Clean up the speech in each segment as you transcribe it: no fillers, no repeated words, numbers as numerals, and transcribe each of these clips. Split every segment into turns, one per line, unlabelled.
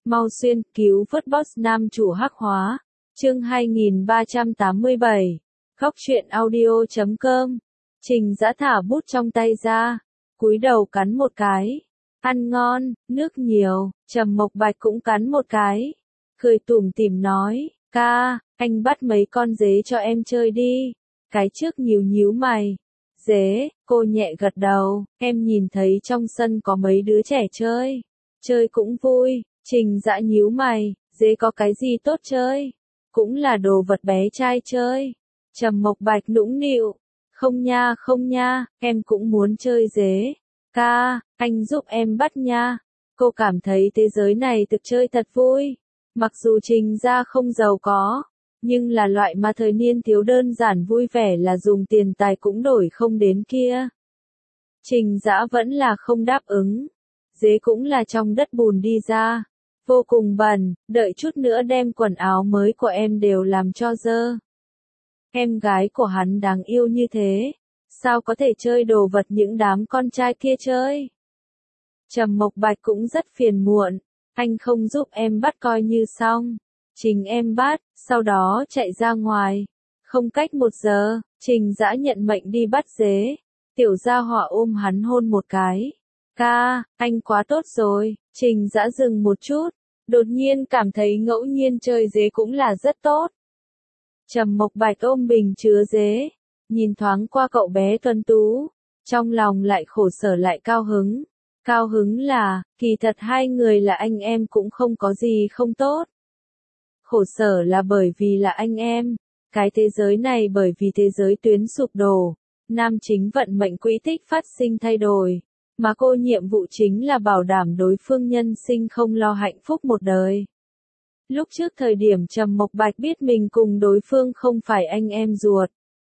Mau xuyên, cứu vớt boss nam chủ hắc hóa. Chương 2387. Góc truyện audio.com. Trình Dã thả bút trong tay ra, cúi đầu cắn một cái. Ăn ngon, nước nhiều. Trầm Mộc Bạch cũng cắn một cái, cười tủm tỉm nói, ca, anh bắt mấy con dế cho em chơi đi. Cái trước nhíu nhíu mày. Dế, cô nhẹ gật đầu, em nhìn thấy trong sân có mấy đứa trẻ chơi. Chơi cũng vui. Trình Dã nhíu mày, dế có cái gì tốt chơi? Cũng là đồ vật bé trai chơi. Trầm Mộc Bạch nũng nịu, không nha, em cũng muốn chơi dế. Ca, anh giúp em bắt nha. Cô cảm thấy thế giới này thực chơi thật vui. Mặc dù Trình gia không giàu có, nhưng là loại mà thời niên thiếu đơn giản vui vẻ là dùng tiền tài cũng đổi không đến kia. Trình Dã vẫn là không đáp ứng. Dế cũng là trong đất bùn đi ra, vô cùng bẩn, đợi chút nữa đem quần áo mới của em đều làm cho dơ. Em gái của hắn đáng yêu như thế, sao có thể chơi đồ vật những đám con trai kia chơi? Trầm Mộc Bạch cũng rất phiền muộn, anh không giúp em bắt coi như xong. Trình em bắt, sau đó chạy ra ngoài. Không cách 1 giờ, Trình Dã nhận mệnh đi bắt dế. Tiểu gia hỏa ôm hắn hôn một cái. Ca, anh quá tốt rồi. Trình Dã dừng một chút, đột nhiên cảm thấy ngẫu nhiên chơi dế cũng là rất tốt. Trầm Mộc Bạch ôm bình chứa dế, nhìn thoáng qua cậu bé tuấn tú, trong lòng lại khổ sở lại cao hứng. Cao hứng là, kỳ thật hai người là anh em cũng không có gì không tốt. Khổ sở là bởi vì là anh em, cái thế giới này bởi vì thế giới tuyến sụp đổ, nam chính vận mệnh quỹ tích phát sinh thay đổi, mà cô nhiệm vụ chính là bảo đảm đối phương nhân sinh không lo hạnh phúc một đời. Lúc trước thời điểm Trầm Mộc Bạch biết mình cùng đối phương không phải anh em ruột,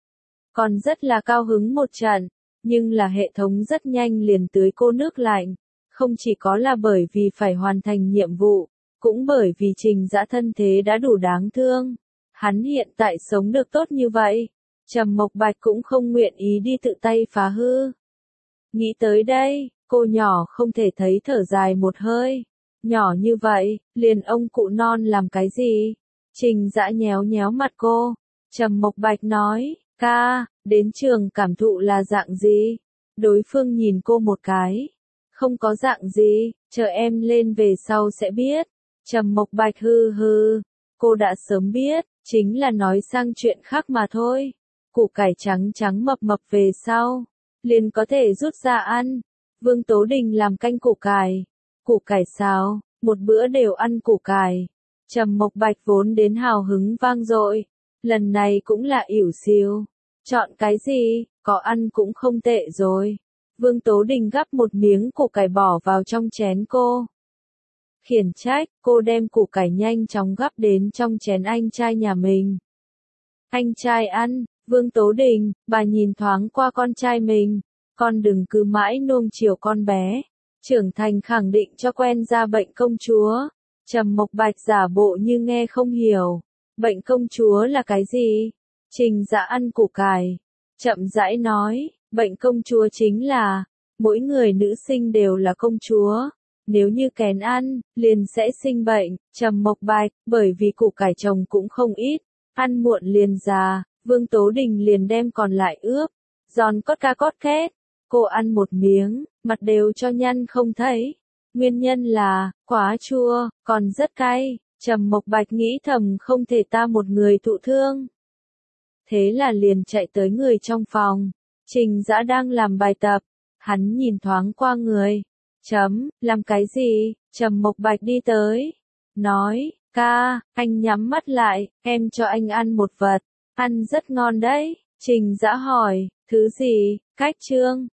còn rất là cao hứng một trận, nhưng là hệ thống rất nhanh liền tưới cô nước lạnh, không chỉ có là bởi vì phải hoàn thành nhiệm vụ, cũng bởi vì Trình Dã thân thế đã đủ đáng thương. Hắn hiện tại sống được tốt như vậy, Trầm Mộc Bạch cũng không nguyện ý đi tự tay phá hư. Nghĩ tới đây, cô nhỏ không thể thấy thở dài một hơi. Nhỏ như vậy, liền ông cụ non làm cái gì? Trình Dã nhéo nhéo mặt cô. Trầm Mộc Bạch nói, ca, đến trường cảm thụ là dạng gì? Đối phương nhìn cô một cái. Không có dạng gì, chờ em lên về sau sẽ biết. Trầm Mộc Bạch hừ hừ. Cô đã sớm biết, chính là nói sang chuyện khác mà thôi. Củ cải trắng trắng mập mập về sau, liền có thể rút ra ăn. Vương Tố Đình làm canh củ cải xào, một bữa đều ăn củ cải. Trầm Mộc Bạch vốn đến hào hứng vang dội, lần này cũng là ỉu xìu. Chọn cái gì, có ăn cũng không tệ rồi. Vương Tố Đình gắp một miếng củ cải bỏ vào trong chén cô. Khiển trách, cô đem củ cải nhanh chóng gắp đến trong chén anh trai nhà mình. Anh trai ăn, Vương Tố Đình, bà nhìn thoáng qua con trai mình. Con đừng cứ mãi nuông chiều con bé. Trưởng thành khẳng định cho quen ra bệnh công chúa. Trầm Mộc Bạch giả bộ như nghe không hiểu. Bệnh công chúa là cái gì? Trình Dã ăn củ cải, chậm rãi nói, bệnh công chúa chính là, mỗi người nữ sinh đều là công chúa. Nếu như kén ăn, liền sẽ sinh bệnh. Trầm Mộc Bạch, bởi vì củ cải trồng cũng không ít, ăn muộn liền già. Vương Tố Đình liền đem còn lại ướp, giòn cót ca cót két. Cô ăn một miếng, mặt đều cho nhăn không thấy. Nguyên nhân là, quá chua, còn rất cay. Trầm Mộc Bạch nghĩ thầm không thể ta một người thụ thương. Thế là liền chạy tới người trong phòng. Trình Dã đang làm bài tập. Hắn nhìn thoáng qua người. Làm cái gì? Trầm Mộc Bạch đi tới. Nói, ca, anh nhắm mắt lại, em cho anh ăn một vật. Ăn rất ngon đấy. Trình Dã hỏi, thứ gì? Cách chương.